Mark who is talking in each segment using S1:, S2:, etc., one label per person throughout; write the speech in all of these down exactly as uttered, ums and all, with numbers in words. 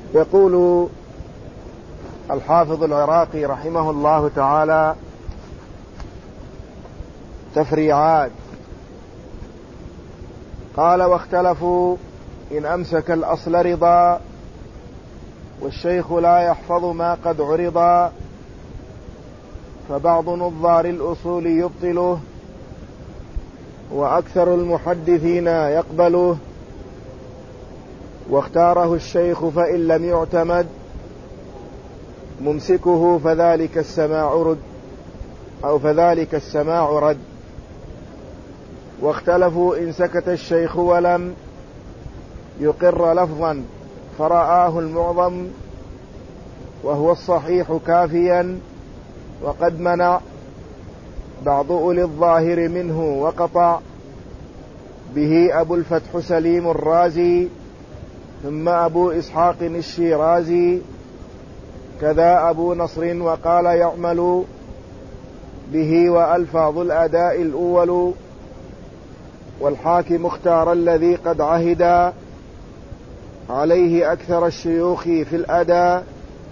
S1: يقول الحافظ العراقي رحمه الله تعالى: تفريعات. قال: واختلفوا إن أمسك الأصل رضا، والشيخ لا يحفظ ما قد عرضا، فبعض نظار الأصول يبطله، وأكثر المحدثين يقبله، واختاره الشيخ فإن لم يعتمد ممسكه فذلك السماع رد أو فذلك السماع رد. واختلفوا إن سكت الشيخ ولم يقر لفظا فرآه المعظم وهو الصحيح كافيا، وقد منع بعض أولي الظاهر منه وقطع به أبو الفتح سليم الرازي، ثم أبو إسحاق الشيرازي، كذا أبو نصر، وقال يعمل به وألفاظ الأداء الأول، والحاكم اختار الذي قد عهد عليه أكثر الشيوخ في الأداء.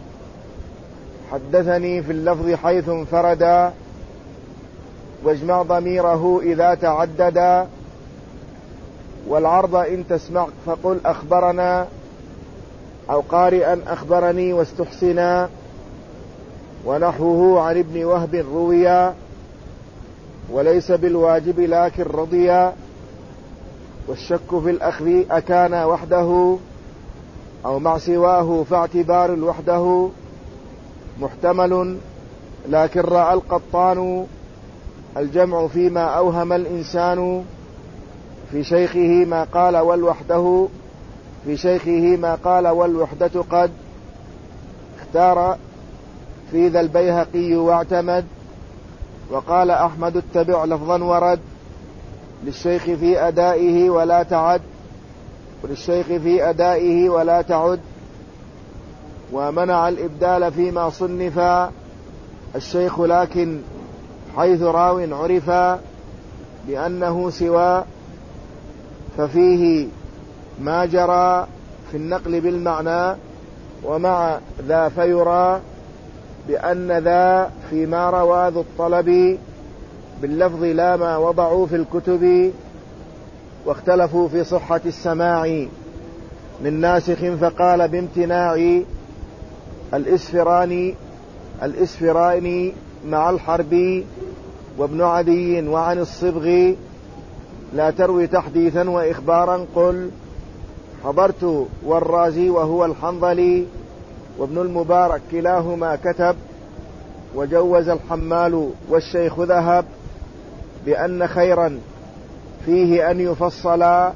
S1: حدثني في اللفظ حيث انفردا، واجمع ضميره إذا تعددا، والعرض إن تسمع فقل أخبرنا أو قارئا أخبرني واستحسنا، ونحوه عن ابن وهب رويا، وليس بالواجب لكن رضيا. والشك في الأخذ أكان وحده أو مع سواه فاعتبار الوحده محتمل، لكن رأى القطان الجمع فيما أوهم الإنسان، في شيخه ما قال والوحده في شيخه ما قال والوحدة قد اختار في ذا البيهقي واعتمد. وقال أحمد اتبع لفظا ورد للشيخ في أدائه ولا تعد وللشيخ في أدائه ولا تعد. ومنع الإبدال فيما صنفا الشيخ، لكن حيث راو عرفا بأنه سوى، ففيه ما جرى في النقل بالمعنى، ومع ذا فيرى بأن ذا فيما روى ذو الطلب باللفظ لا ما وضعوا في الكتب. واختلفوا في صحة السماع من ناسخ، فقال بامتناع الإسفراني الإسفراني مع الحربي وابن عدي، وعن الصبغ لا تروي تحديثا وإخبارا قل حضرت، والرازي وهو الحنظلي وابن المبارك كلاهما كتب. وجوز الحمال والشيخ ذهب بأن خيرا فيه أن يفصلا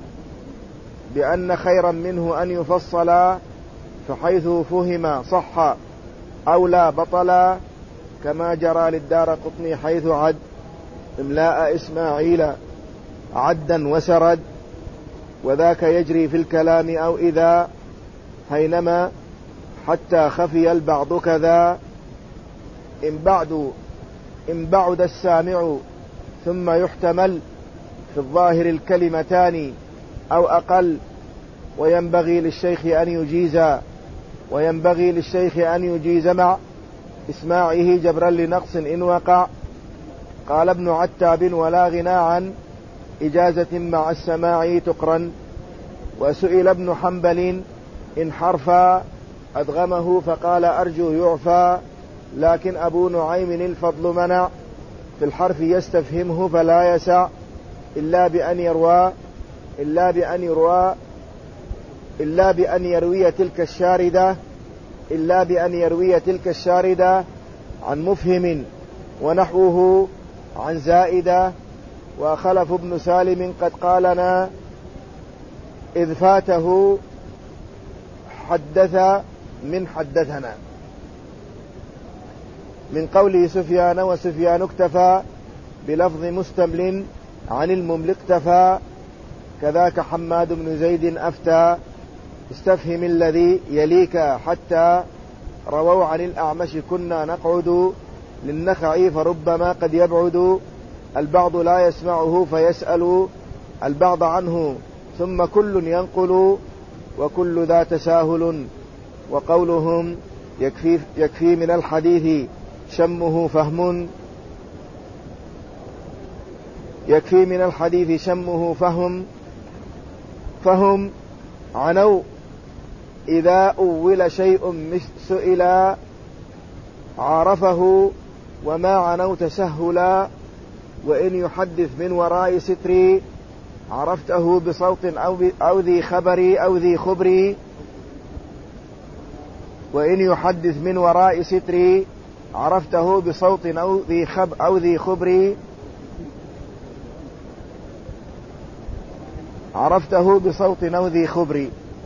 S1: بأن خيرا منه أن يفصلا، فحيث فهم صح أو لا بطلا، كما جرى للدار قطني حيث عد إملاء إسماعيل عدا وسرد. وذاك يجري في الكلام أو إذا هينما حتى خفي البعض كذا. إن بعد إن بعد السامع ثم يحتمل في الظاهر الكلمتان أو أقل، وينبغي للشيخ أن يجيز وينبغي للشيخ أن يجيز مع إسماعه جبرا لنقص إن وقع. قال ابن عتاب: ولا غنى عن إجازة مع السماع تقرن. وسئل ابن حنبل إن حرفا أدغمه فقال أرجو يعفى، لكن أبو نعيم الفضل منع في الحرف يستفهمه فلا يسع إلا بأن يروى إلا بأن يروى إلا بأن يروي تلك الشاردة إلا بأن يروي تلك الشاردة عن مفهم ونحوه عن زائدة. وخلف ابن سالم قد قالنا إذ فاته حدث من حدثنا، من قوله سفيان، وسفيان اكتفى بلفظ مستمل عن المملك اكتفى. كذاك حماد بن زيد أفتى استفهم الذي يليك حتى رووا عن الأعمش كنا نقعد للنخع فربما قد يبعد. البعض لا يسمعه فيسأل البعض عنه ثم كل ينقل، وكل ذا تساهل وقولهم يكفي, يكفي من الحديث شمه فهم يكفي من الحديث شمه فهم فهم عنوا إذا أول شيء سئلا عرفه وما عنوا تسهلا وإن يحدث من وراء ستري عرفته بصوت أو, أو ذي خبري أو ذي خبري وإن يحدث من وراء ستري عرفته بصوت أو ذي, خب أو ذي خبري عرفته بصوت أو ذي خبري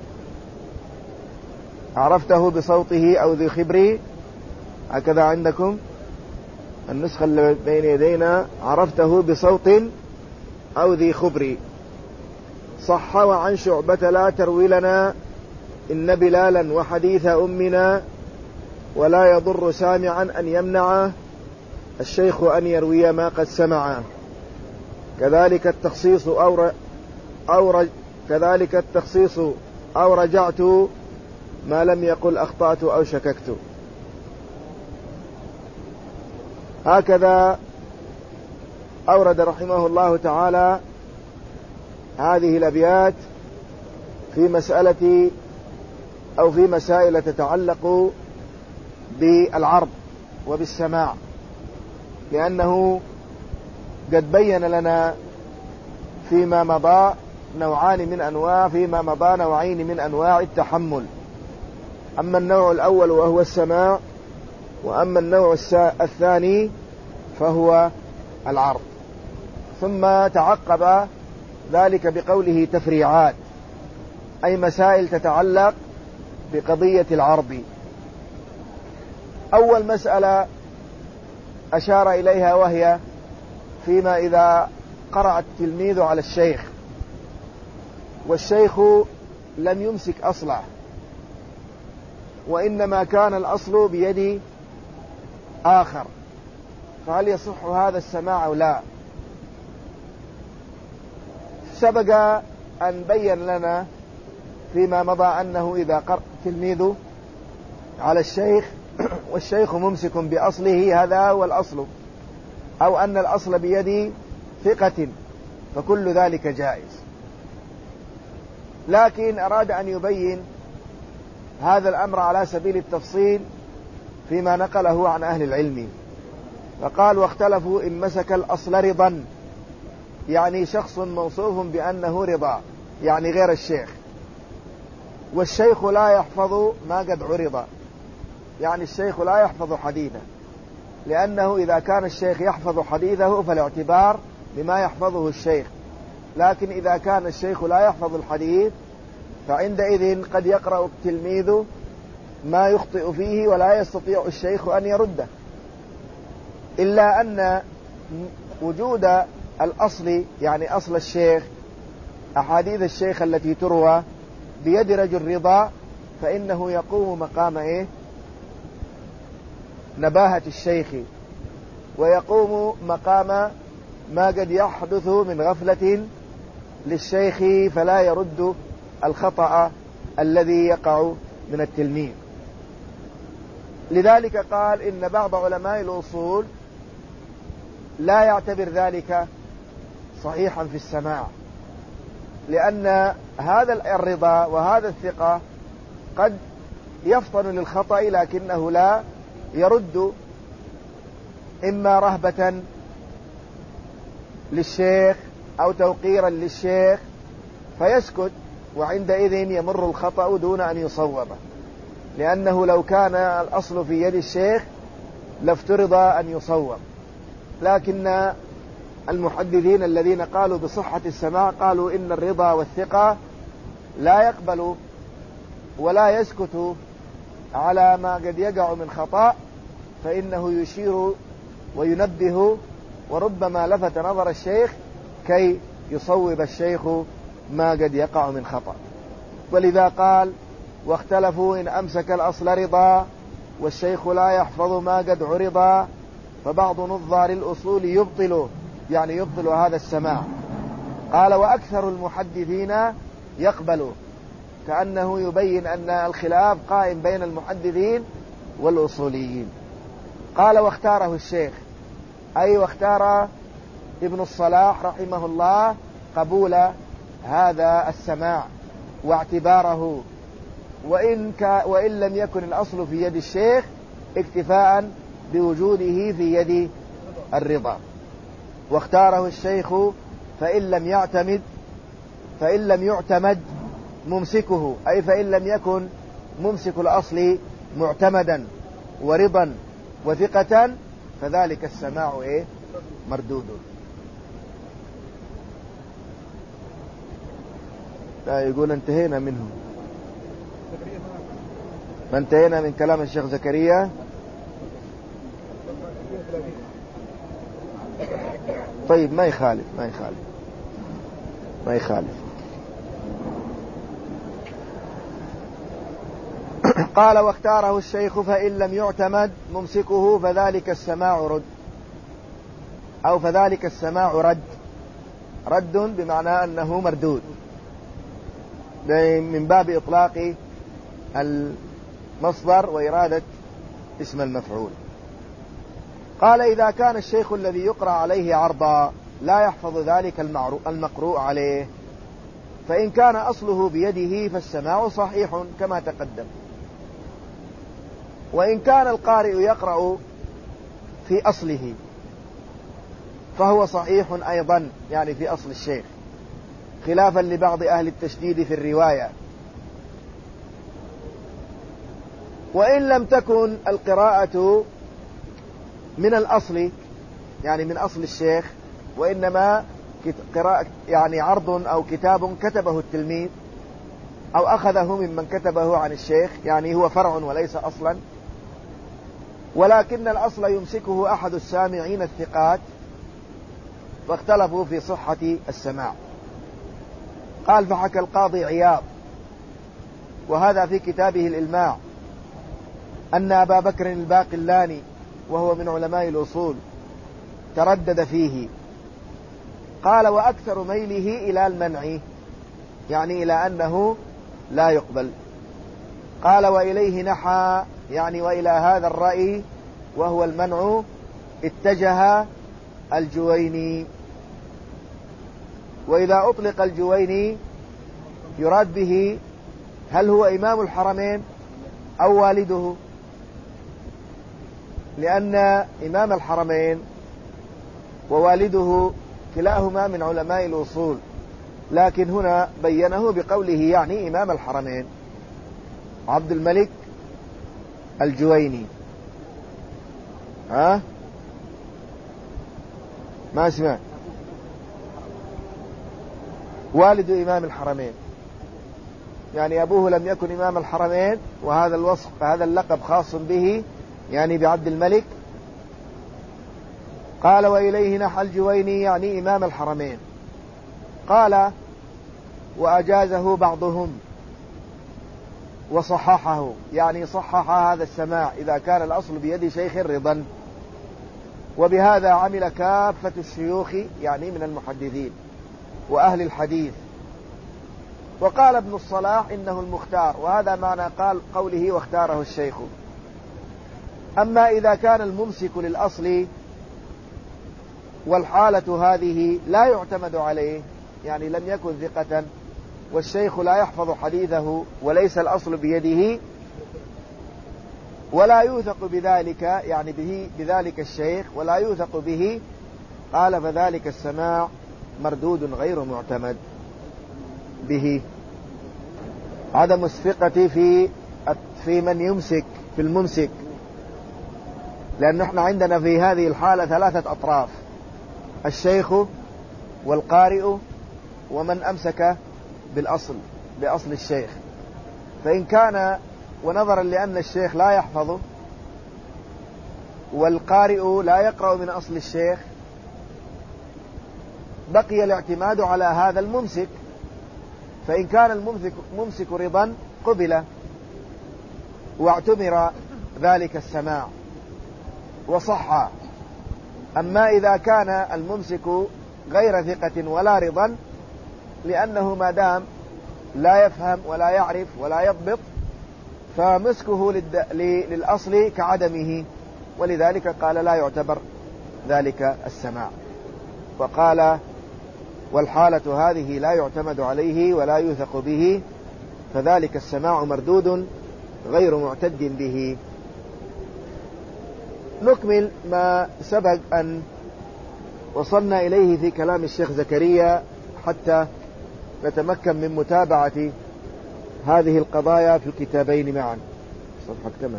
S1: عرفته بصوته أو ذي خبري. هكذا عندكم النسخة اللي بين يدينا عرفته بصوت أو ذي خبري. صح وعن شعبة لا تروي لنا إن بلالا وحديث أمنا ولا يضر سامعا أن يمنع الشيخ أن يروي ما قد سمع. كذلك التخصيص أو أو رج كذلك التخصيص أو رجعت ما لم يقل أخطأت أو شككت. هكذا أورد رحمه الله تعالى هذه الأبيات في مسألة أو في مسائل تتعلق بالعرض وبالسماع، لأنه قد بين لنا فيما مضى نوعان من أنواع فيما مضى نوعين من أنواع التحمل. أما النوع الأول وهو السماع، وأما النوع الثاني فهو العرض. ثم تعقب ذلك بقوله تفريعات، أي مسائل تتعلق بقضية العرض. أول مسألة أشار إليها وهي فيما إذا قرأ التلميذ على الشيخ والشيخ لم يمسك أصله، وإنما كان الأصل بيد آخر، فهل يصح هذا السماع أو لا؟ سبق أن بين لنا فيما مضى أنه إذا قرأ التلميذ على الشيخ والشيخ ممسك بأصله هذا هو الأصل، أو أن الأصل بيد ثقة، فكل ذلك جائز. لكن أراد أن يبين هذا الأمر على سبيل التفصيل فيما نقله عن أهل العلم، فقال واختلفوا إن مسك الأصل رضا، يعني شخص موصوف بأنه رضا يعني غير الشيخ، والشيخ لا يحفظ ما قد عرض، يعني الشيخ لا يحفظ حديثه، لأنه إذا كان الشيخ يحفظ حديثه فالاعتبار بما يحفظه الشيخ، لكن إذا كان الشيخ لا يحفظ الحديث فعندئذ قد يقرأ التلميذ ما يخطئ فيه ولا يستطيع الشيخ أن يرده، إلا أن وجود الأصل يعني أصل الشيخ أحاديث الشيخ التي تروى بيد رجل رضا فإنه يقوم مقام إيه؟ نباهة الشيخ، ويقوم مقام ما قد يحدث من غفلة للشيخ فلا يرد الخطأ الذي يقع من التلميذ. لذلك قال إن بعض علماء الأصول لا يعتبر ذلك صحيحا في السماع، لأن هذا الرضا وهذا الثقة قد يفطن للخطأ لكنه لا يرد، إما رهبة للشيخ أو توقيرا للشيخ فيسكت، وعندئذ يمر الخطأ دون أن يصوبه، لأنه لو كان الأصل في يد الشيخ لافترض أن يصوب. لكن المحدثين الذين قالوا بصحة السماع قالوا إن الرضا والثقة لا يقبل ولا يسكت على ما قد يقع من خطأ، فإنه يشير وينبه وربما لفت نظر الشيخ كي يصوب الشيخ ما قد يقع من خطأ. ولذا قال واختلفوا إن أمسك الأصل رضا والشيخ لا يحفظ ما قد عرضا، فبعض نظار الأصول يبطل يعني يبطل هذا السماع. قال وأكثر المحدثين يقبل، كأنه يبين أن الخلاف قائم بين المحدثين والأصوليين. قال واختاره الشيخ، أي واختار ابن الصلاح رحمه الله قبول هذا السماع واعتباره، وإن, وإن لم يكن الأصل في يد الشيخ، اكتفاء بوجوده في يد الرضا. واختاره الشيخ فإن لم يعتمد فإن لم يعتمد ممسكه، أي فإن لم يكن ممسك الأصل معتمدا ورضا وثقة، فذلك السماع إيه؟ مردود. لا يقول انتهينا منه، فانتهينا من كلام الشيخ زكريا. طيب ما يخالف ما يخالف ما يخالف. قال واختاره الشيخ فإن لم يعتمد ممسكه فذلك السماع رد، أو فذلك السماع رد، رد بمعنى أنه مردود، من باب إطلاق المصدر وإرادة اسم المفعول. قال إذا كان الشيخ الذي يقرأ عليه عرضا لا يحفظ ذلك المقروء عليه، فإن كان أصله بيده فالسماع صحيح كما تقدم. وإن كان القارئ يقرأ في أصله فهو صحيح أيضا، يعني في أصل الشيخ، خلافا لبعض أهل التشديد في الرواية. وإن لم تكن القراءة من الأصل، يعني من أصل الشيخ، وإنما قراءة يعني عرض أو كتاب كتبه التلميذ أو أخذه ممن كتبه عن الشيخ، يعني هو فرع وليس أصلا، ولكن الأصل يمسكه أحد السامعين الثقات، واختلفوا في صحة السماع. قال فحكى القاضي عياض، وهذا في كتابه الإلماع، أن أبا بكر الباقلاني وهو من علماء الأصول تردد فيه. قال وأكثر ميله إلى المنع، يعني إلى أنه لا يقبل. قال وإليه نحى، يعني وإلى هذا الرأي وهو المنع اتجه الجويني. وإذا أطلق الجويني يراد به هل هو إمام الحرمين أو والده، لأن إمام الحرمين ووالده كلاهما من علماء الأصول، لكن هنا بينه بقوله يعني إمام الحرمين عبد الملك الجويني. ها ما اسمع، والد إمام الحرمين، يعني أبوه لم يكن إمام الحرمين، وهذا الوصف هذا اللقب خاص به، يعني بعبد الملك. قال وإليه نحى الجويني يعني إمام الحرمين. قال وأجازه بعضهم وصححه، يعني صحح هذا السماع إذا كان الأصل بيد شيخ رضا. وبهذا عمل كافة الشيوخ، يعني من المحدثين وأهل الحديث. وقال ابن الصلاح إنه المختار، وهذا معنى قال قوله واختاره الشيخ. أما إذا كان الممسك للأصل والحالة هذه لا يعتمد عليه، يعني لم يكن ثقة والشيخ لا يحفظ حديثه وليس الأصل بيده ولا يوثق بذلك، يعني به بذلك الشيخ ولا يوثق به، قال فذلك السماع مردود غير معتمد به. عدم الثقة في في من يمسك في الممسك، لأن احنا عندنا في هذه الحالة ثلاثة أطراف: الشيخ والقارئ ومن أمسك بالأصل بأصل الشيخ. فإن كان ونظرا لأن الشيخ لا يحفظه والقارئ لا يقرأ من أصل الشيخ، بقي الاعتماد على هذا الممسك. فإن كان الممسك ممسك رضا قبل واعتبر ذلك السماع وصح. أما إذا كان الممسك غير ثقة ولا رضا، لأنه ما دام لا يفهم ولا يعرف ولا يضبط، فمسكه للأصل كعدمه، ولذلك قال لا يعتبر ذلك السماع. وقال والحالة هذه لا يعتمد عليه ولا يوثق به، فذلك السماع مردود غير معتد به. نكمل ما سبق أن وصلنا إليه في كلام الشيخ زكريا حتى نتمكن من متابعة هذه القضايا في الكتابين معا. صفحة كمان.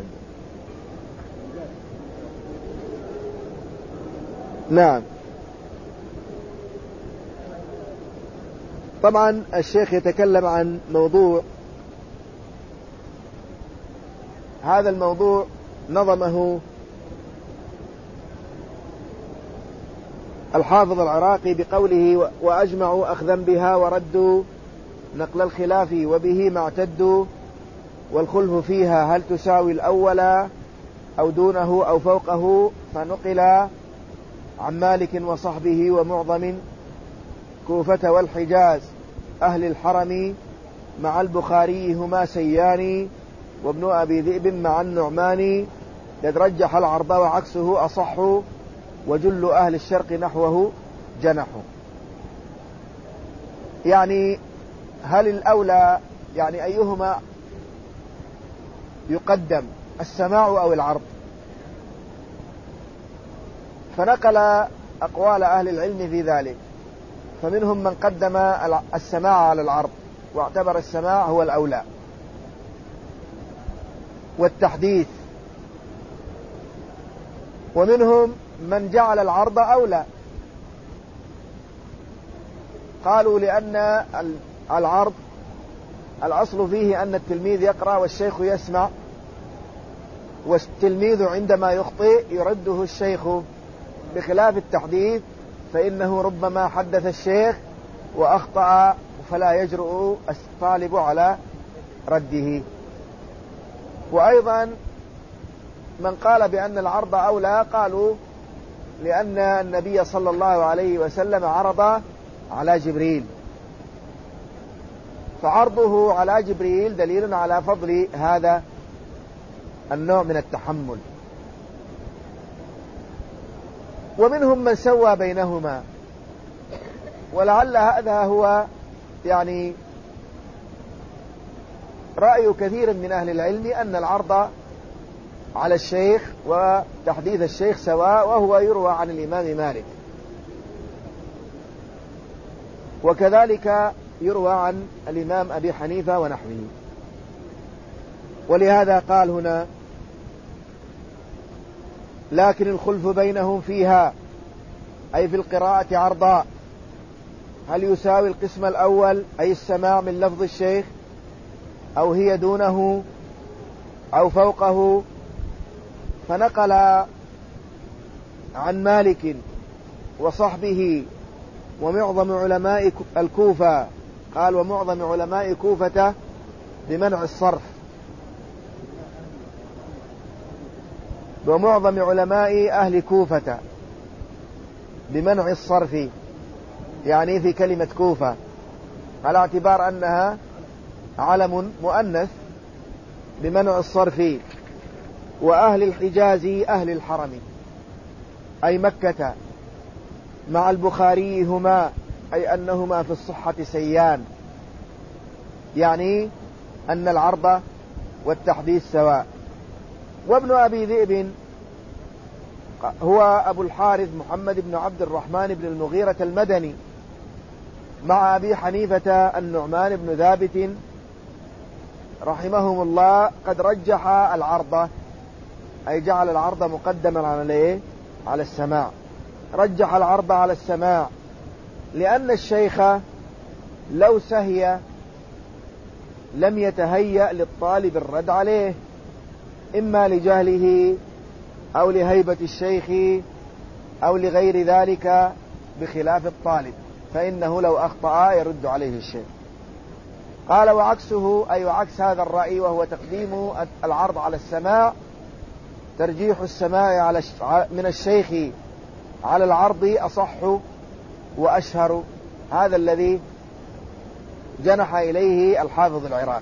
S1: نعم. طبعا الشيخ يتكلم عن موضوع، هذا الموضوع نظمه الحافظ العراقي بقوله وأجمعوا أخذا بها وردوا نقل الخلاف وبه ما اعتدوا، والخلف فيها هل تساوي الأول أو دونه أو فوقه، فنقل عن مالك وصحبه ومعظم كوفة والحجاز أهل الحرم مع البخاري هما سيان، وابن أبي ذئب مع النعمان قد رجح العرب وعكسه أصح، وجل أهل الشرق نحوه جنحوا. يعني هل الأولى، يعني أيهما يقدم، السماع أو العرض؟ فنقل أقوال أهل العلم في ذلك، فمنهم من قدم السماع على العرض واعتبر السماع هو الأولى والتحديث، ومنهم من جعل العرض أولى، قالوا لأن العرض الأصل فيه أن التلميذ يقرأ والشيخ يسمع، والتلميذ عندما يخطئ يرده الشيخ، بخلاف التحديث فإنه ربما حدث الشيخ وأخطأ فلا يجرؤ الطالب على رده. وأيضا من قال بأن العرض أولى قالوا لأن النبي صلى الله عليه وسلم عرض على جبريل، فعرضه على جبريل دليل على فضل هذا النوع من التحمل. ومنهم من سوى بينهما، ولعل هذا هو يعني رأي كثير من أهل العلم أن العرض على الشيخ وتحديث الشيخ سواء، وهو يروى عن الإمام مالك، وكذلك يروى عن الإمام أبي حنيفة ونحوه. ولهذا قال هنا لكن الخلف بينهم فيها، أي في القراءة عرضا، هل يساوي القسم الأول أي السماع من لفظ الشيخ، أو هي دونه أو فوقه، فنقل عن مالك وصحبه ومعظم علماء الكوفة، قال ومعظم علماء كوفة بمنع الصرف، ومعظم علماء أهل كوفة بمنع الصرف، يعني في كلمة كوفة على اعتبار أنها علم مؤنث بمنع الصرف، وأهل الحجاز أهل الحرم أي مكة مع البخاري هما، أي أنهما في الصحة سيان، يعني أن العرض والتحديث سواء. وابن أبي ذئب هو أبو الحارث محمد بن عبد الرحمن بن المغيرة المدني مع أبي حنيفة النعمان بن ثابت رحمهم الله، قد رجح العرض، أي جعل العرض مقدما على على السماع، رجح العرض على السماع، لأن الشيخ لو سهي لم يتهيأ للطالب الرد عليه، إما لجهله أو لهيبة الشيخ أو لغير ذلك، بخلاف الطالب فإنه لو أخطأ يرد عليه الشيخ. قال وعكسه، أي وعكس هذا الرأي، وهو تقديم العرض على السماع، ترجيح السماع على من الشيخ على العرض أصح وأشهر، هذا الذي جنح إليه الحافظ العراقي.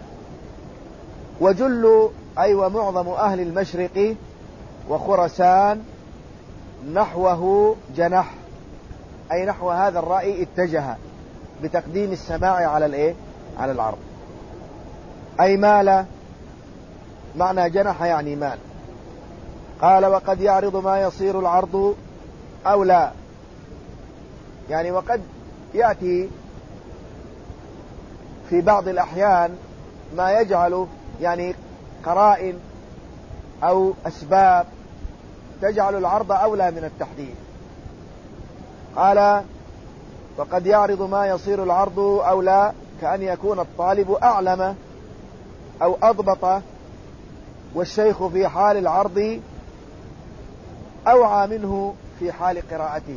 S1: وجل أي ومعظم أهل المشرق وخرسان نحوه جنح، أي نحو هذا الرأي اتجه بتقديم السماع على الإيه؟ على العرض، أي مال، معنى جنح يعني مال. قال وقد يعرض ما يصير العرض أو لا، يعني وقد يأتي في بعض الأحيان ما يجعل يعني قرائن أو أسباب تجعل العرض أولى من التحديد. قال وقد يعرض ما يصير العرض أولى كأن يكون الطالب أعلم أو أضبط، والشيخ في حال العرض أوعى منه في حال قراءته.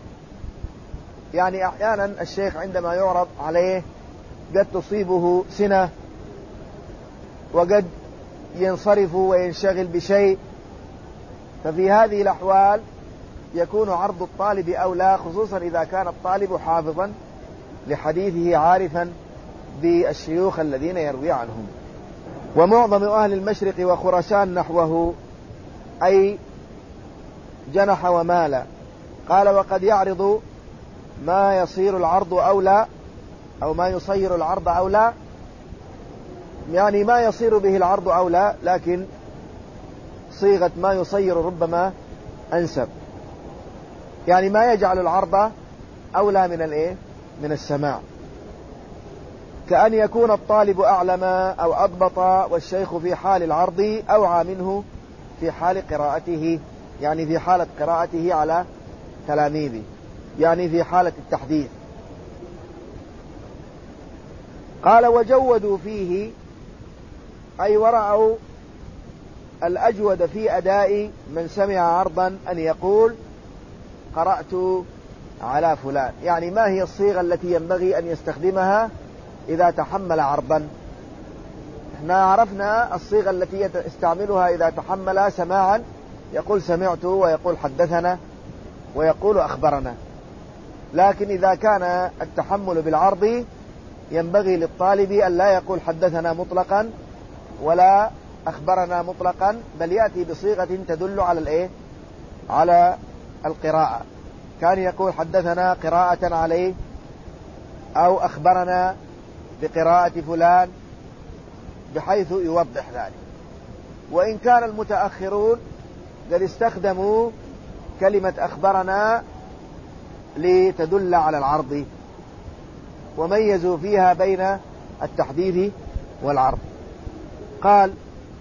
S1: يعني أحيانا الشيخ عندما يعرض عليه قد تصيبه سنة، وقد ينصرف وينشغل بشيء، ففي هذه الأحوال يكون عرض الطالب أولى، خصوصا إذا كان الطالب حافظا لحديثه عارفا بالشيوخ الذين يروي عنهم. ومعظم أهل المشرق وخرسان نحوه أي جنح ومال. قال وقد يعرض ما يصير العرض أولى، أو ما يصير العرض أولى، يعني ما يصير به العرض أولى، لكن صيغة ما يصير ربما أنسب، يعني ما يجعل العرض أولى من الإيه؟ من السماع، كأن يكون الطالب أعلم أو أضبط، والشيخ في حال العرض أوعى منه في حال قراءته، يعني في حالة قراءته على تلاميذه، يعني في حالة التحديث. قال وجودوا فيه أي ورأوا الأجود في أداء من سمع عرضا أن يقول قرأت على فلان، يعني ما هي الصيغة التي ينبغي أن يستخدمها إذا تحمل عرضا. احنا عرفنا الصيغة التي يستعملها إذا تحمل سماعا، يقول سمعت، ويقول حدثنا، ويقول أخبرنا. لكن إذا كان التحمل بالعرض ينبغي للطالب أن لا يقول حدثنا مطلقا ولا أخبرنا مطلقا، بل يأتي بصيغة تدل على الإيه؟ على القراءة. كان يقول حدثنا قراءة عليه، أو أخبرنا بقراءة فلان، بحيث يوضح ذلك. وإن كان المتأخرون قد استخدموا كلمة أخبرنا لتدل على العرض، وميزوا فيها بين التحديث والعرض. قال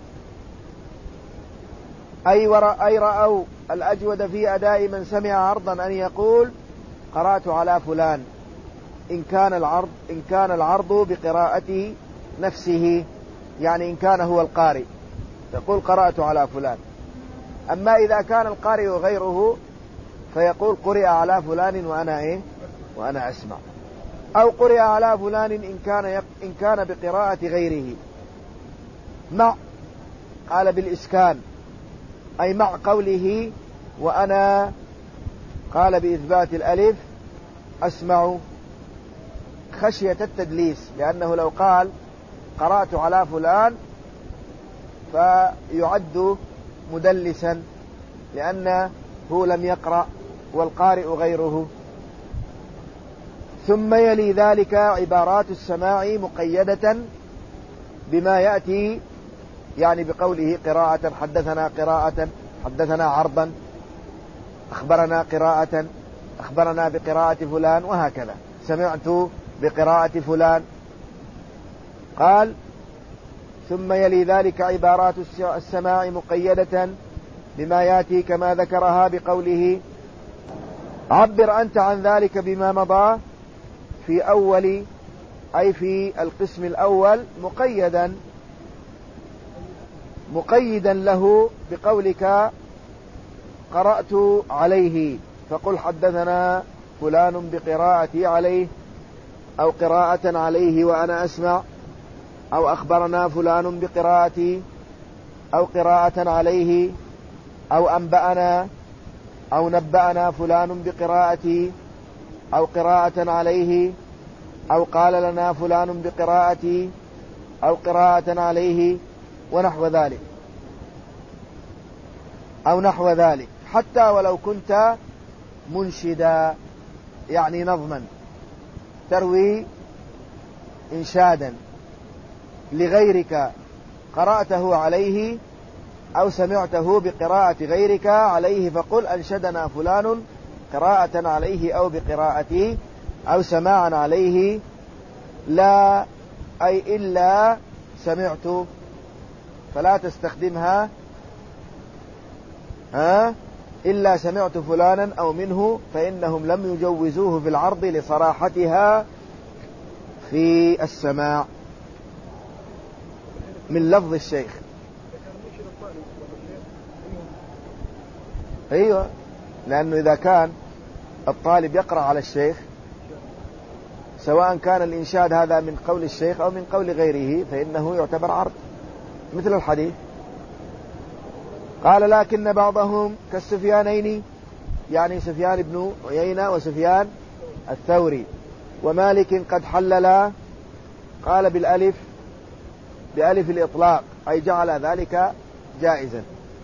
S1: أي, أي رأوا الأجود في أداء من سمع عرضا أن يقول قرأت على فلان، إن كان العرض إن كان العرض بقراءة نفسه، يعني إن كان هو القارئ يقول قرأت على فلان. أما إذا كان القارئ غيره فيقول قرئ على فلان وأنا إيه وأنا أسمع، أو قرئ على فلان إن كان يق... إن كان بقراءة غيره. مع قال بالإسكان، أي مع قوله وأنا، قال بإثبات الألف أسمع خشية التدليس، لأنه لو قال قرأت على فلان فيعد مدلسا، لأنه لم يقرأ والقارئ غيره. ثم يلي ذلك عبارات السماع مقيدة بما يأتي، يعني بقوله قراءة، حدثنا قراءة، حدثنا عرضا، أخبرنا قراءة، أخبرنا بقراءة فلان، وهكذا، سمعت بقراءة فلان. قال ثم يلي ذلك عبارات السماع مقيدة بما يأتي كما ذكرها بقوله عبر أنت عن ذلك بما مضى في أول، أي في القسم الأول، مقيدا مقيدا له بقولك قرأت عليه، فقل حدثنا فلان بقراءتي عليه، أو قراءة عليه وأنا أسمع، أو أخبرنا فلان بقراءتي، أو قراءة عليه، أو أنبأنا أو نبأنا فلان بقراءتي، أو قراءة عليه، أو قال لنا فلان بقراءتي أو قراءة عليه ونحو ذلك أو نحو ذلك، حتى ولو كنت منشدا يعني نظما تروي إنشادا لغيرك قرأته عليه أو سمعته بقراءة غيرك عليه، فقل أنشدنا فلان قراءة عليه أو بقراءتي أو سماعا عليه، لا أي إلا سمعت، فلا تستخدمها ها إلا سمعت فلانا أو منه، فإنهم لم يجوزوه في العرض لصراحتها في السماع من لفظ الشيخ. أيوة، لأنه إذا كان الطالب يقرأ على الشيخ سواء كان الإنشاد هذا من قول الشيخ أو من قول غيره فإنه يعتبر عرض مثل الحديث. قال لكن بعضهم كالسفيانين، يعني سفيان بن عيينة وسفيان الثوري ومالك قد حللا، قال بالألف بألف الإطلاق أي جعل ذلك جائزا،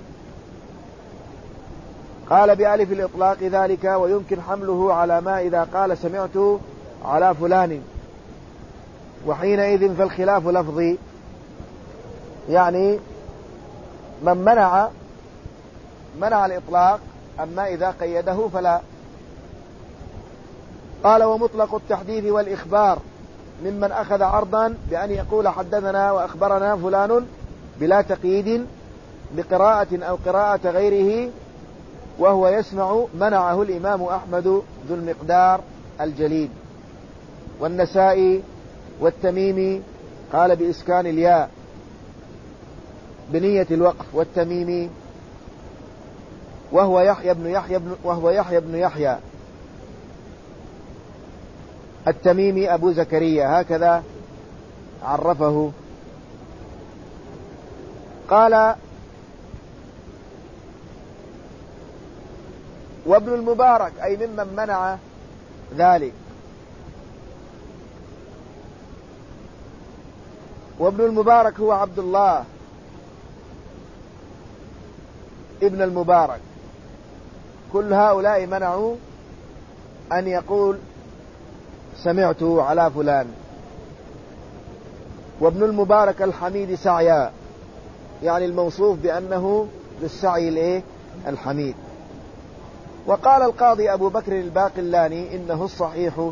S1: قال بألف الإطلاق ذلك، ويمكن حمله على ما إذا قال سمعت على فلان، وحينئذ فالخلاف لفظي، يعني من منع منع الإطلاق، أما إذا قيده فلا. قال ومطلق التحديث والإخبار ممن أخذ عرضا بأن يقول حدثنا وأخبرنا فلان بلا تقييد بقراءة أو قراءة غيره وهو يسمع، منعه الإمام أحمد ذو المقدار الجليل والنسائي والتميمي، قال بإسكان الياء بنية الوقف، والتميمي وهو يحيى بن يحيى بن وهو يحيى بن يحيى التميمي أبو زكريا، هكذا عرفه. قال وابن المبارك أي ممن منع ذلك، وابن المبارك هو عبد الله ابن المبارك، كل هؤلاء منعوا أن يقول سمعت على فلان. وابن المبارك الحميد سعيا، يعني الموصوف بأنه بالسعي الايه الحميد. وقال القاضي أبو بكر الباقلاني إنه الصحيح.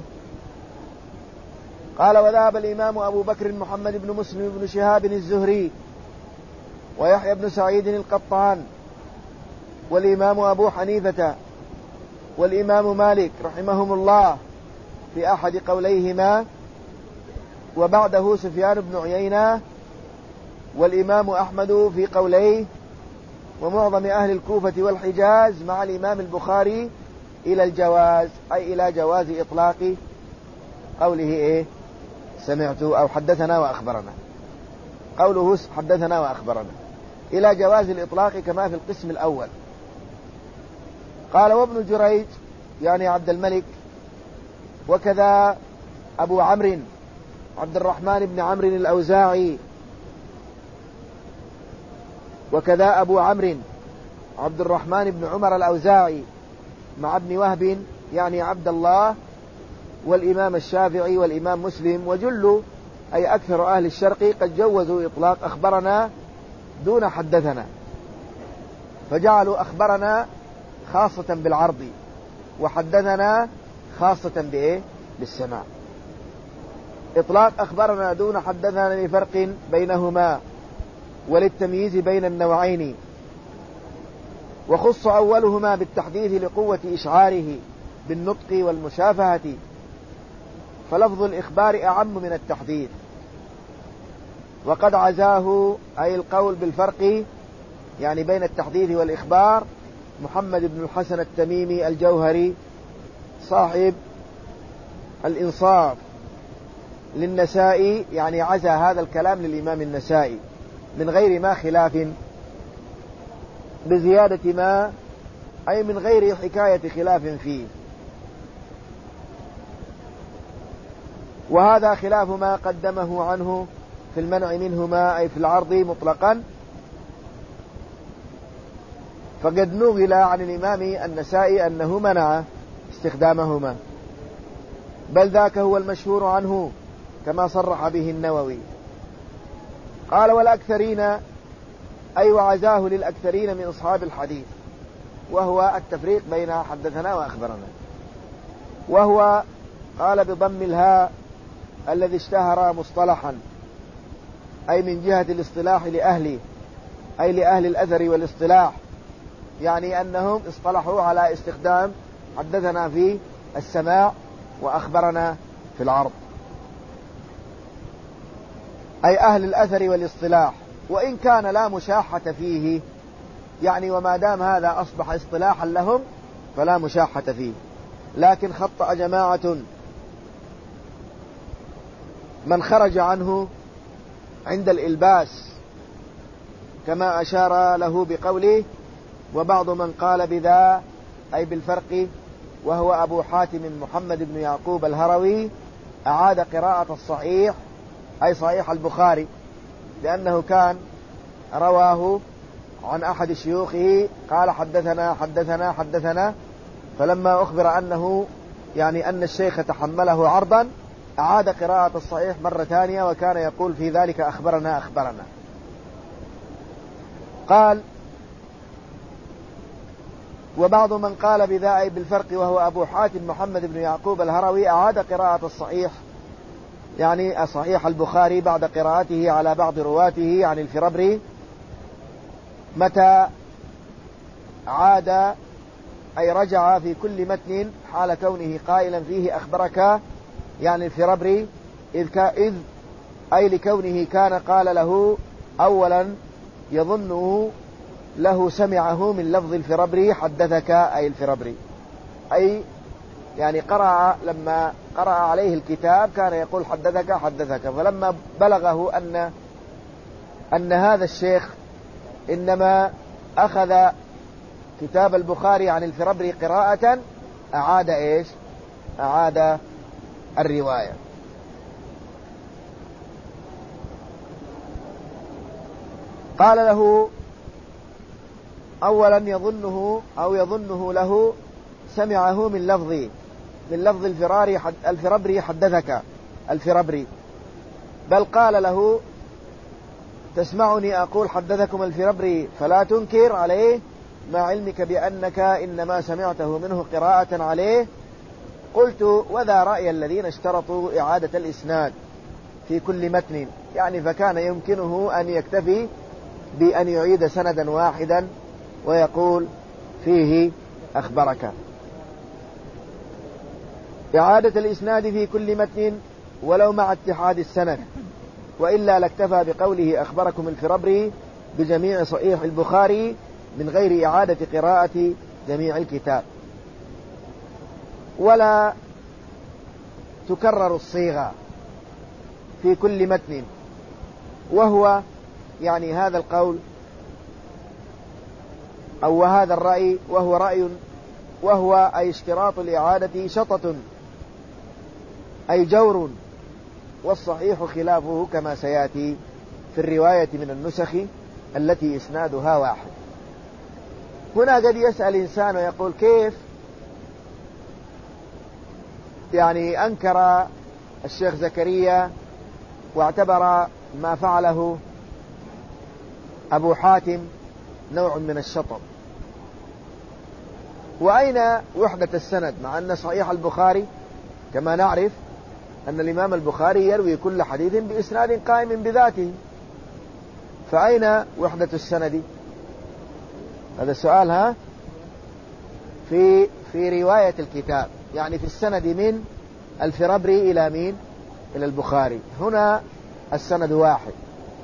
S1: قال وذهب الإمام أبو بكر محمد بن مسلم بن شهاب الزهري ويحيى بن سعيد القطان والإمام أبو حنيفة والإمام مالك رحمهم الله في أحد قوليهما، وبعده سفيان بن عيينة والإمام أحمد في قوليه، ومعظم أهل الكوفة والحجاز مع الإمام البخاري إلى الجواز، أي إلى جواز إطلاق قوله إيه سمعت أو حدثنا وأخبرنا، قوله حدثنا وأخبرنا إلى جواز الإطلاق كما في القسم الأول. قال وابن جريج يعني عبد الملك، وكذا أبو عمرو عبد الرحمن بن عمرو الأوزاعي، وكذا أبو عمرو عبد الرحمن بن عمر الأوزاعي مع ابن وهب يعني عبد الله، والإمام الشافعي والإمام مسلم، وجل أي أكثر أهل الشرق قد جوزوا إطلاق أخبرنا دون حدثنا، فجعلوا أخبرنا خاصة بالعرض وحدثنا خاصة بإيه بالسماع. إطلاق أخبرنا دون حدثنا لفرق بينهما وللتمييز بين النوعين، وخص أولهما بالتحديث لقوة إشعاره بالنطق والمشافهة، فلفظ الإخبار أعم من التحديث. وقد عزاه أي القول بالفرق يعني بين التحديث والإخبار محمد بن الحسن التميمي الجوهري صاحب الإنصاف للنسائي، يعني عزى هذا الكلام للإمام النسائي من غير ما خلاف، بزيادة ما أي من غير حكاية خلاف فيه. وهذا خلاف ما قدمه عنه في المنع منهما أي في العرض مطلقا، فقد نقل عن الإمام النسائي أنه منع استخدامهما، بل ذاك هو المشهور عنه كما صرح به النووي. قال والأكثرين أي وعزاه للأكثرين من أصحاب الحديث، وهو التفريق بين حدثنا وأخبرنا، وهو قال بضم الهاء الذي اشتهر مصطلحا أي من جهة الاصطلاح لأهله أي لأهل الأثر والاصطلاح، يعني أنهم اصطلحوا على استخدام حدثنا في السماع وأخبرنا في العرض، أي أهل الأثر والاصطلاح، وإن كان لا مشاحة فيه، يعني وما دام هذا أصبح اصطلاحا لهم فلا مشاحة فيه. لكن خطأ جماعة من خرج عنه عند الإلباس، كما أشار له بقوله وبعض من قال بذا أي بالفرق، وهو أبو حاتم محمد بن يعقوب الهروي، أعاد قراءة الصحيح أي صحيح البخاري، لأنه كان رواه عن أحد شيوخه قال حدثنا حدثنا حدثنا، فلما أخبر أنه يعني أن الشيخ تحمله عرضا أعاد قراءة الصحيح مرة ثانية، وكان يقول في ذلك أخبرنا أخبرنا. قال وبعض من قال بذا أي بالفرق، وهو أبو حاتم محمد بن يعقوب الهروي، أعاد قراءة الصحيح يعني صحيح البخاري بعد قراءته على بعض رواته عن الفربري. متى عاد أي رجع في كل متن حال كونه قائلا فيه أخبرك يعني الفربري، إذ, إذ أي لكونه كان قال له أولا يظنه له سمعه من لفظ الفربري حدثك أي الفربري، أي يعني قرأ لما قرأ عليه الكتاب كان يقول حدثك حدثك، فلما بلغه أن أن هذا الشيخ إنما أخذ كتاب البخاري عن الفربري قراءة أعاد إيش أعاد الرواية. قال له أولا يظنه أو يظنه له سمعه من لفظي من لفظ الفراري حد الفربري حدثك الفربري، بل قال له تسمعني أقول حدثكم الفربري فلا تنكر عليه مع علمك بأنك إنما سمعته منه قراءة عليه. قلت وذا رأي الذين اشترطوا إعادة الإسناد في كل متن، يعني فكان يمكنه أن يكتفي بأن يعيد سندا واحدا ويقول فيه أخبرك. إعادة الإسناد في كل متن ولو مع اتحاد السند، وإلا لاكتفى بقوله أخبركم الفربري بجميع صحيح البخاري من غير إعادة قراءة جميع الكتاب. ولا تكرر الصيغة في كل متن، وهو يعني هذا القول أو هذا الرأي وهو رأي وهو أي اشتراط الإعادة شطط أي جور، والصحيح خلافه كما سيأتي في الرواية من النسخ التي إسنادها واحد. هنا قد يسأل إنسان ويقول كيف يعني أنكر الشيخ زكريا واعتبر ما فعله أبو حاتم نوع من الشطط، وأين وحدة السند مع أن صحيح البخاري كما نعرف أن الإمام البخاري يروي كل حديث بإسناد قائم بذاته، فأين وحدة السند؟ هذا السؤال ها في في رواية الكتاب، يعني في السند من الفربري إلى مين؟ إلى البخاري. هنا السند واحد،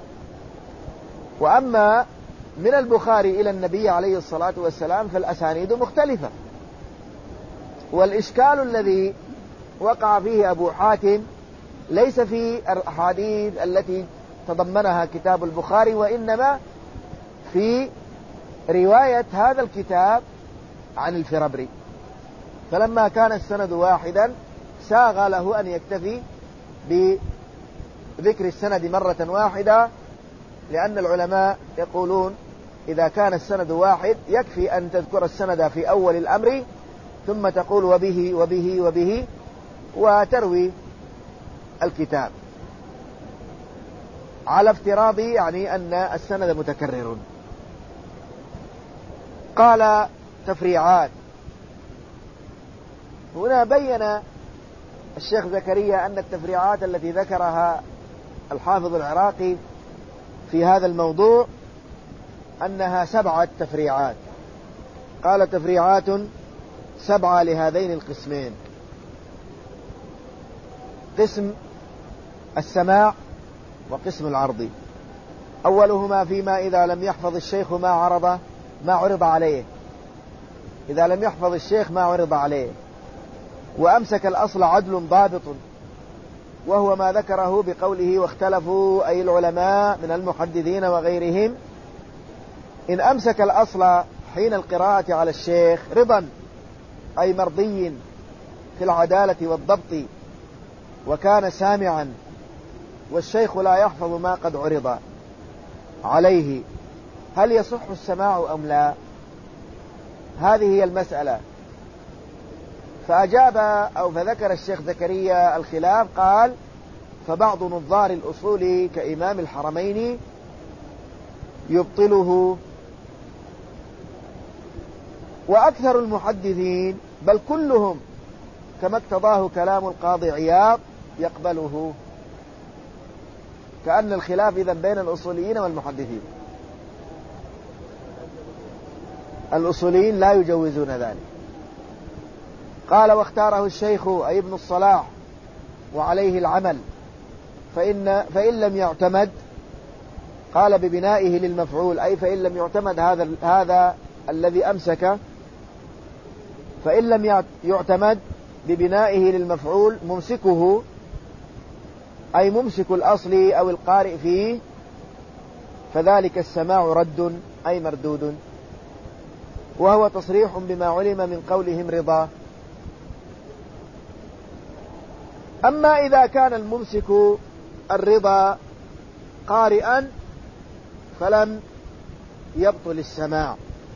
S1: وأما من البخاري إلى النبي عليه الصلاة والسلام فالأسانيد مختلفة. والإشكال الذي وقع فيه أبو حاتم ليس في الأحاديث التي تضمنها كتاب البخاري، وإنما في رواية هذا الكتاب عن الفربري. فلما كان السند واحدا ساغ له أن يكتفي بذكر السند مرة واحدة، لأن العلماء يقولون إذا كان السند واحد يكفي أن تذكر السند في أول الأمر ثم تقول وبه وبه وبه وتروي الكتاب، على افتراض يعني أن السند متكرر. قال تفريعات. هنا بين الشيخ زكريا أن التفريعات التي ذكرها الحافظ العراقي في هذا الموضوع أنها سبعة تفريعات. قال تفريعات سبعة لهذين القسمين: قسم السماع وقسم العرض. أولهما فيما إذا لم يحفظ الشيخ ما عرض ما عرض عليه، إذا لم يحفظ الشيخ ما عرض عليه وأمسك الأصل عدل ضابط، وهو ما ذكره بقوله واختلفوا أي العلماء من المحدثين وغيرهم. إن أمسك الأصل حين القراءة على الشيخ رضا أي مرضي في العدالة والضبط، وكان سامعا والشيخ لا يحفظ ما قد عرض عليه، هل يصح السماع أم لا؟ هذه هي المسألة. فأجاب أو فذكر الشيخ زكريا الخلاف، قال: فبعض نظار الأصول كإمام الحرمين يبطله، وأكثر المحدثين بل كلهم كما اقتضاه كلام القاضي عياض يقبله. كأن الخلاف إذن بين الأصوليين والمحدثين. الأصوليين لا يجوزون ذلك. قال: واختاره الشيخ أي ابن الصلاح وعليه العمل، فإن, فإن لم يعتمد، قال ببنائه للمفعول، أي فإن لم يعتمد هذا, هذا الذي أمسك، فإن لم يعتمد ببنائه للمفعول ممسكه أي ممسك الأصل أو القارئ فيه، فذلك السماع رد أي مردود، وهو تصريح بما علم من قولهم رضا. أما إذا كان الممسك الرضا قارئا فلم يبطل السماع.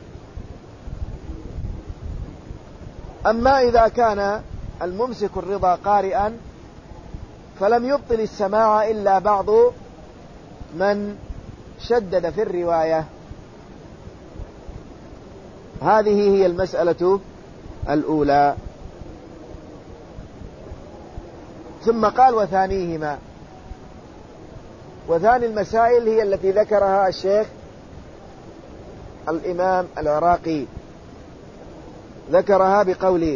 S1: أما إذا كان الممسك الرضا قارئا فلم يبطل السماع إلا بعض من شدد في الرواية. هذه هي المسألة الأولى. ثم قال: وثانيهما. وثاني المسائل هي التي ذكرها الشيخ الإمام العراقي، ذكرها بقوله: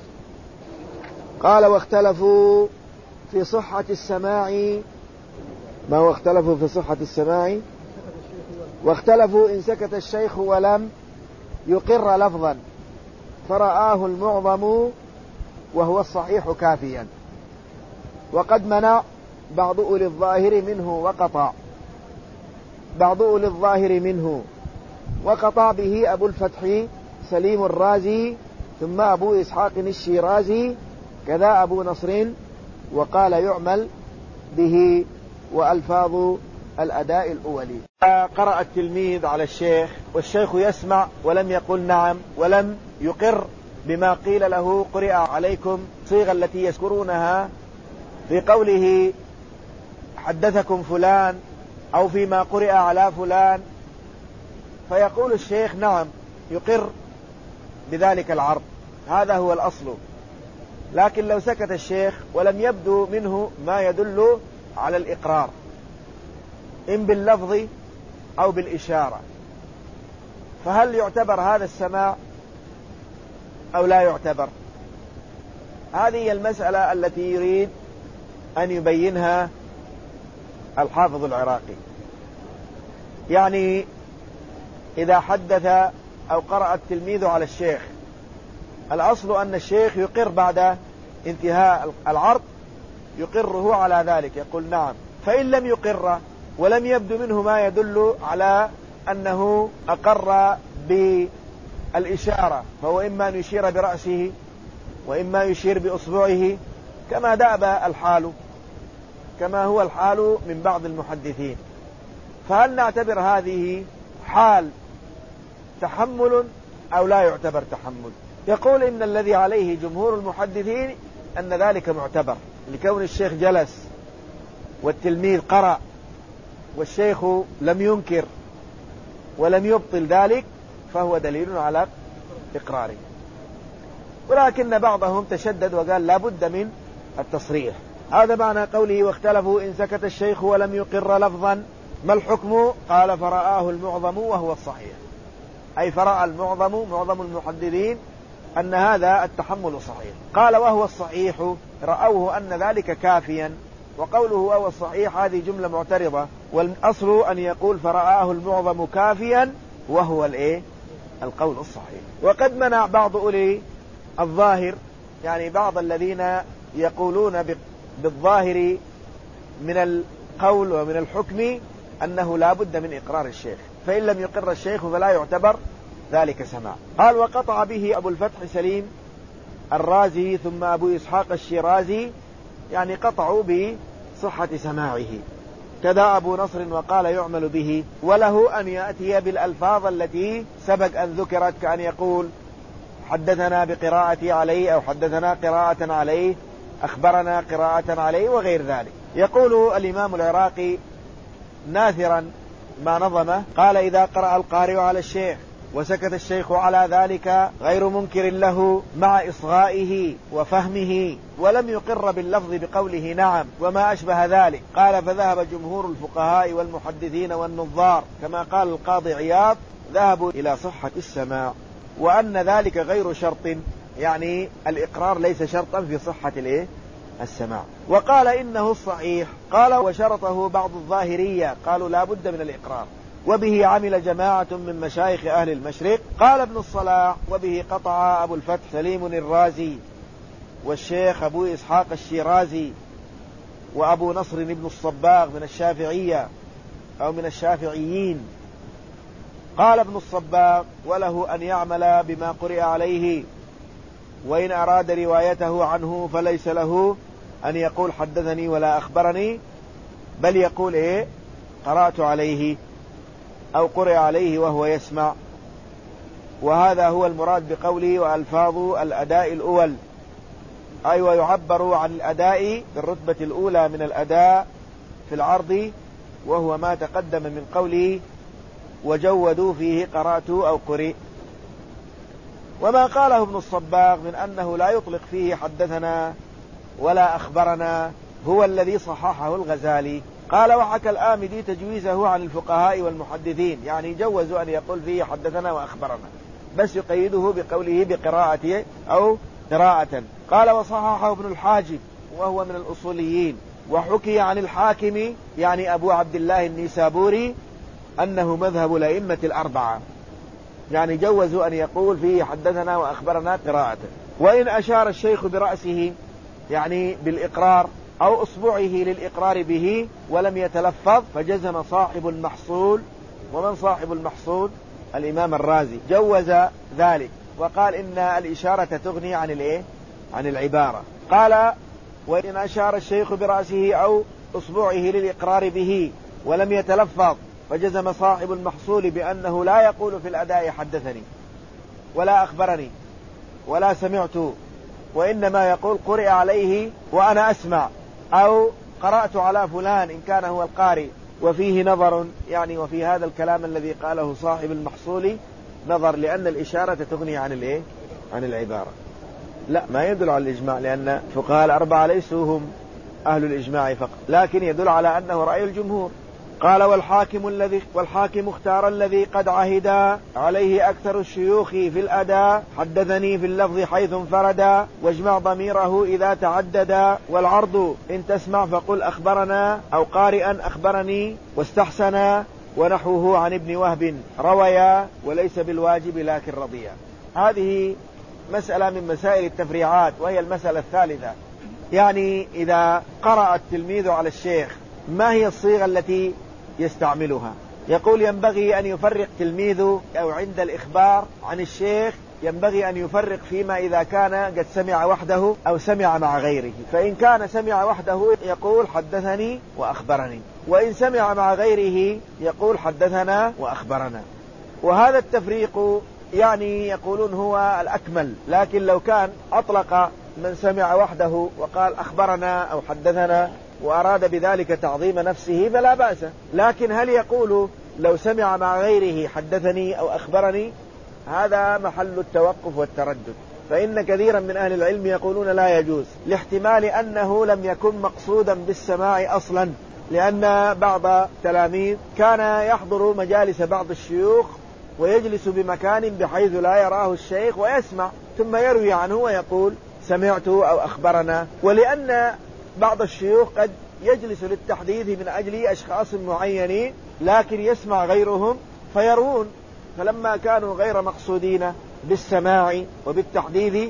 S1: قال: واختلفوا في صحة السماع. ما هو اختلفوا في صحة السماع؟ واختلفوا إن سكت الشيخ ولم يقر لفظا فرآه المعظم وهو الصحيح كافيا، وقد منع بعض أولي الظاهر منه وقطع بعض أولي الظاهر منه وقطع به أبو الفتح سليم الرازي، ثم أبو إسحاق الشيرازي، كذا أبو نصر، وقال يعمل به وألفاظ الأداء الأولي. قرأ التلميذ على الشيخ والشيخ يسمع ولم يقل نعم ولم يقر بما قيل له قرئ عليكم، صيغة التي يذكرونها في قوله حدثكم فلان أو فيما قرئ على فلان، فيقول الشيخ نعم يقر بذلك العرض، هذا هو الأصل. لكن لو سكت الشيخ ولم يبدو منه ما يدل على الإقرار إن باللفظ أو بالإشارة، فهل يعتبر هذا السماع أو لا يعتبر؟ هذه هي المسألة التي يريد أن يبينها الحافظ العراقي. يعني إذا حدث أو قرأ التلميذ على الشيخ، الأصل أن الشيخ يقر بعد انتهاء العرض، يقره على ذلك، يقول نعم. فإن لم يقر ولم يبدو منه ما يدل على أنه أقر بالإشارة، فهو إما أن يشير برأسه وإما يشير بأصبعه كما داب الحال، كما هو الحال من بعض المحدثين. فهل نعتبر هذه حال تحمل أو لا يعتبر تحمل؟ يقول إن الذي عليه جمهور المحدثين أن ذلك معتبر، لكون الشيخ جلس والتلميذ قرأ والشيخ لم ينكر ولم يبطل ذلك، فهو دليل على إقراره. ولكن بعضهم تشدد وقال لا بد من التصريح. هذا معنى قوله واختلفوا إن سكت الشيخ ولم يقر لفظا ما الحكم؟ قال فرآه المعظم وهو الصحيح، أي فرأى المعظم معظم المحدثين أن هذا التحمل صحيح. قال وهو الصحيح رأوه أن ذلك كافيا، وقوله وهو الصحيح هذه جملة معترضة، والأصل أن يقول فرآه المعظم كافيا وهو الإيه؟ القول الصحيح. وقد منع بعض أولي الظاهر، يعني بعض الذين يقولون بالظاهر من القول ومن الحكم أنه لا بد من إقرار الشيخ، فإن لم يقر الشيخ فلا يعتبر ذلك سماع. قال وقطع به أبو الفتح سليم الرازي ثم أبو إسحاق الشيرازي، يعني قطعوا بصحة سماعه، كذا أبو نصر وقال يعمل به، وله أن يأتي بالألفاظ التي سبق أن ذكرت، كأن يقول حدثنا بقراءة عليه أو حدثنا قراءة عليه، أخبرنا قراءة عليه وغير ذلك. يقول الإمام العراقي ناثرا ما نظمه، قال إذا قرأ القارئ على الشيخ وسكت الشيخ على ذلك غير منكر له مع إصغائه وفهمه ولم يقر باللفظ بقوله نعم وما أشبه ذلك، قال فذهب جمهور الفقهاء والمحدثين والنظار كما قال القاضي عياض ذهبوا إلى صحة السماع، وأن ذلك غير شرط، يعني الإقرار ليس شرطا في صحة الإيه؟ السماع. وقال إنه الصحيح، قال وشرطه بعض الظاهرية قالوا لا بد من الإقرار، وبه عمل جماعة من مشايخ أهل المشرق. قال ابن الصلاح وبه قطع أبو الفتح سليم الرازي والشيخ أبو إسحاق الشيرازي وأبو نصر بن الصباغ من الشافعية أو من الشافعيين. قال ابن الصباغ وله أن يعمل بما قرئ عليه، وإن أراد روايته عنه فليس له أن يقول حدثني ولا أخبرني، بل يقول إيه قرأت عليه أو قرئ عليه وهو يسمع. وهذا هو المراد بقوله وألفاظ الأداء الأول، أي ويعبر عن الأداء بالرتبة الأولى من الأداء في العرض، وهو ما تقدم من قوله وجودوا فيه قرأت أو قرئ. وما قاله ابن الصباغ من أنه لا يطلق فيه حدثنا ولا أخبرنا هو الذي صححه الغزالي. قال وحكى الآمدي تجويزه عن الفقهاء والمحدثين، يعني جوزوا أن يقول فيه حدثنا وأخبرنا، بس يقيده بقوله بقراءة أو قراءة. قال وصححه ابن الحاجب وهو من الأصوليين، وحكي عن الحاكم يعني أبو عبد الله النيسابوري أنه مذهب الأئمة الأربعة، يعني جوزوا أن يقول فيه حدثنا وأخبرنا قراءة. وإن أشار الشيخ برأسه يعني بالإقرار أو أصبعه للإقرار به ولم يتلفظ فجزم صاحب المحصول. ومن صاحب المحصول؟ الإمام الرازي جوز ذلك وقال إن الإشارة تغني عن الإيه؟ عن العبارة. قال وإن أشار الشيخ برأسه أو أصبعه للإقرار به ولم يتلفظ فجزم صاحب المحصول بأنه لا يقول في الأداء حدثني ولا أخبرني ولا سمعت، وإنما يقول قرئ عليه وأنا أسمع أو قرأت على فلان إن كان هو القارئ. وفيه نظر، يعني وفي هذا الكلام الذي قاله صاحب المحصول نظر، لأن الإشارة تغني عن الإيه؟ عن العبارة. لا، ما يدل على الإجماع، لأن فقهاء الأربعة ليسوا هم أهل الإجماع فقط، لكن يدل على أنه رأي الجمهور. قال والحاكم الذي والحاكم اختار الذي قد عهد عليه أكثر الشيوخ في الأداء حدثني في اللفظ حيث انفردا، واجمع ضميره إذا تعددا، والعرض إن تسمع فقل أخبرنا أو قارئا أخبرني واستحسنا، ونحوه عن ابن وهب رويا وليس بالواجب لكن رضيا. هذه مسألة من مسائل التفريعات، وهي المسألة الثالثة، يعني إذا قرأ التلميذ على الشيخ ما هي الصيغة التي يستعملها؟ يقول ينبغي أن يفرق تلميذه أو عند الإخبار عن الشيخ ينبغي أن يفرق فيما إذا كان قد سمع وحده أو سمع مع غيره. فإن كان سمع وحده يقول حدثني وأخبرني، وإن سمع مع غيره يقول حدثنا وأخبرنا. وهذا التفريق يعني يقولون هو الأكمل، لكن لو كان أطلق من سمع وحده وقال أخبرنا أو حدثنا وأراد بذلك تعظيم نفسه فلا بأس. لكن هل يقول لو سمع مع غيره حدثني أو أخبرني؟ هذا محل التوقف والتردد. فإن كثيرا من أهل العلم يقولون لا يجوز، لاحتمال أنه لم يكن مقصودا بالسماع أصلا، لأن بعض التلاميذ كان يحضر مجالس بعض الشيوخ ويجلس بمكان بحيث لا يراه الشيخ ويسمع، ثم يروي عنه ويقول سمعت أو أخبرنا. ولأن بعض الشيوخ قد يجلس للتحديث من أجل أشخاص معينين لكن يسمع غيرهم فيروون، فلما كانوا غير مقصودين بالسماع وبالتحديث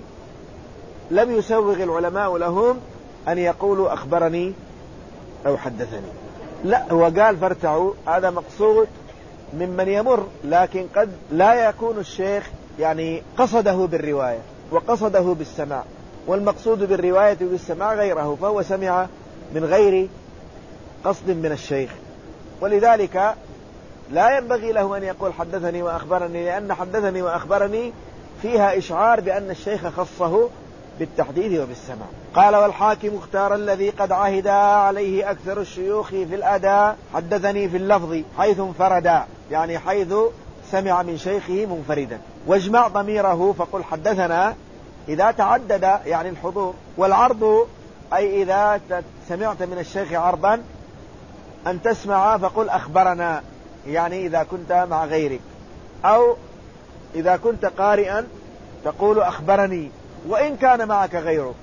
S1: لم يسوغ العلماء لهم أن يقولوا أخبرني أو حدثني. لا، هو قال فارتعوا، هذا مقصود ممن يمر، لكن قد لا يكون الشيخ يعني قصده بالرواية وقصده بالسماع، والمقصود بالرواية بالسماع غيره، فهو سمع من غير قصد من الشيخ، ولذلك لا ينبغي له أن يقول حدثني وأخبرني، لأن حدثني وأخبرني فيها إشعار بأن الشيخ خصه بالتحديث وبالسماع. قال والحاكم اختار الذي قد عهد عليه أكثر الشيوخ في الأداء حدثني في اللفظ حيث انفردا، يعني حيث سمع من شيخه منفردا، واجمع ضميره فقل حدثنا إذا تعدد يعني الحضور، والعرض أي إذا سمعت من الشيخ عرضا أن تسمع فقل أخبرنا، يعني إذا كنت مع غيرك، أو إذا كنت قارئا تقول أخبرني وإن كان معك غيرك،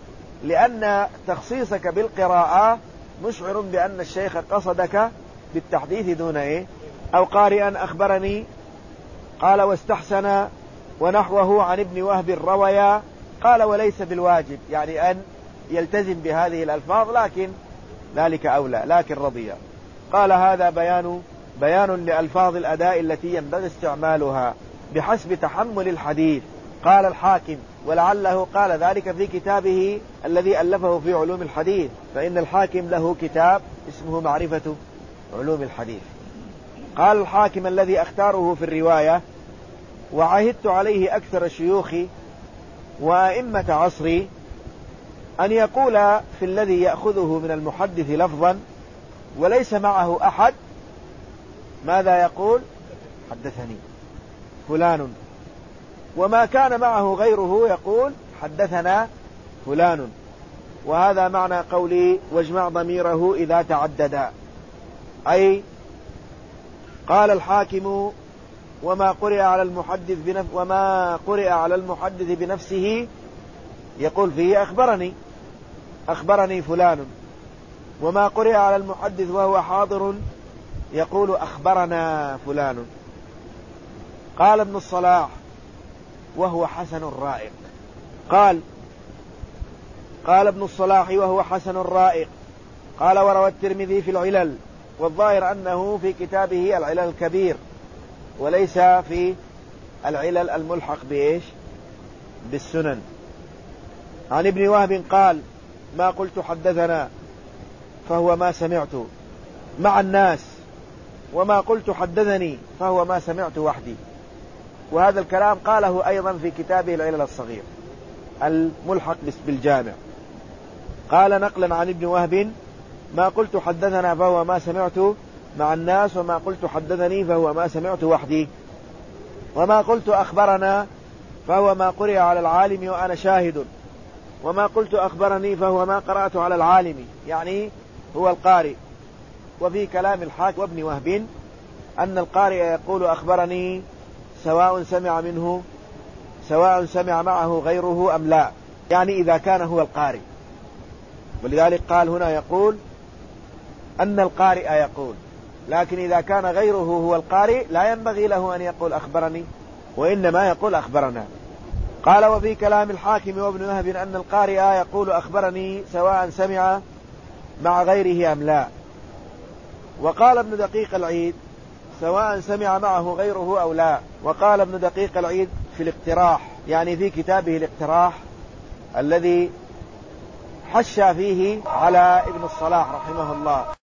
S1: لأن تخصيصك بالقراءة مشعر بأن الشيخ قصدك بالتحديث دون إيه. أو قارئا أخبرني. قال واستحسن ونحوه عن ابن وهب الرويا. قال وليس بالواجب، يعني أن يلتزم بهذه الألفاظ، لكن ذلك أولى، لكن رضي. قال هذا بيان بيان لألفاظ الأداء التي ينبغي استعمالها بحسب تحمل الحديث. قال الحاكم، ولعله قال ذلك في كتابه الذي ألفه في علوم الحديث، فإن الحاكم له كتاب اسمه معرفة علوم الحديث. قال الحاكم الذي أختاره في الرواية وعهدت عليه أكثر شيوخي وأئمة عصري أن يقول في الذي يأخذه من المحدث لفظا وليس معه أحد ماذا يقول؟ حدثني فلان، وما كان معه غيره يقول حدثنا فلان. وهذا معنى قولي واجمع ضميره إذا تعددا، أي قال الحاكم وما قرئ على المحدث بنف وما قرئ على المحدث بنفسه يقول فيه أخبرني أخبرني فلان، وما قرئ على المحدث وهو حاضر يقول أخبرنا فلان. قال ابن الصلاح وهو حسن رائق. قال قال ابن الصلاح وهو حسن رائق. قال وروى الترمذي في العلل، والظاهر أنه في كتابه العلل الكبير وليس في العلل الملحق بإيش بالسنن. عن ابن وهب قال ما قلت حدثنا فهو ما سمعت مع الناس، وما قلت حدثني فهو ما سمعت وحدي. وهذا الكلام قاله أيضا في كتابه العلل الصغير الملحق بالجامع. قال نقلا عن ابن وهب ما قلت حدثنا فهو ما سمعت مع الناس، وما قلت حدثني فهو ما سمعت وحدي، وما قلت أخبرنا فهو ما قرئ على العالم وأنا شاهد، وما قلت أخبرني فهو ما قرأت على العالم، يعني هو القارئ. وفي كلام الحاكم وابن وهب أن القارئ يقول أخبرني سواء سمع منه سواء سمع معه غيره أم لا، يعني إذا كان هو القارئ. ولذلك قال هنا يقول أن القارئ يقول، لكن إذا كان غيره هو القارئ لا ينبغي له أن يقول أخبرني، وإنما يقول أخبرنا. قال وفي كلام الحاكم وابن وهب أن القارئ يقول أخبرني سواء سمع مع غيره أم لا. وقال ابن دقيق العيد سواء سمع معه غيره أو لا. وقال ابن دقيق العيد في الاقتراح، يعني في كتابه الاقتراح الذي حشى فيه على ابن الصلاح رحمه الله.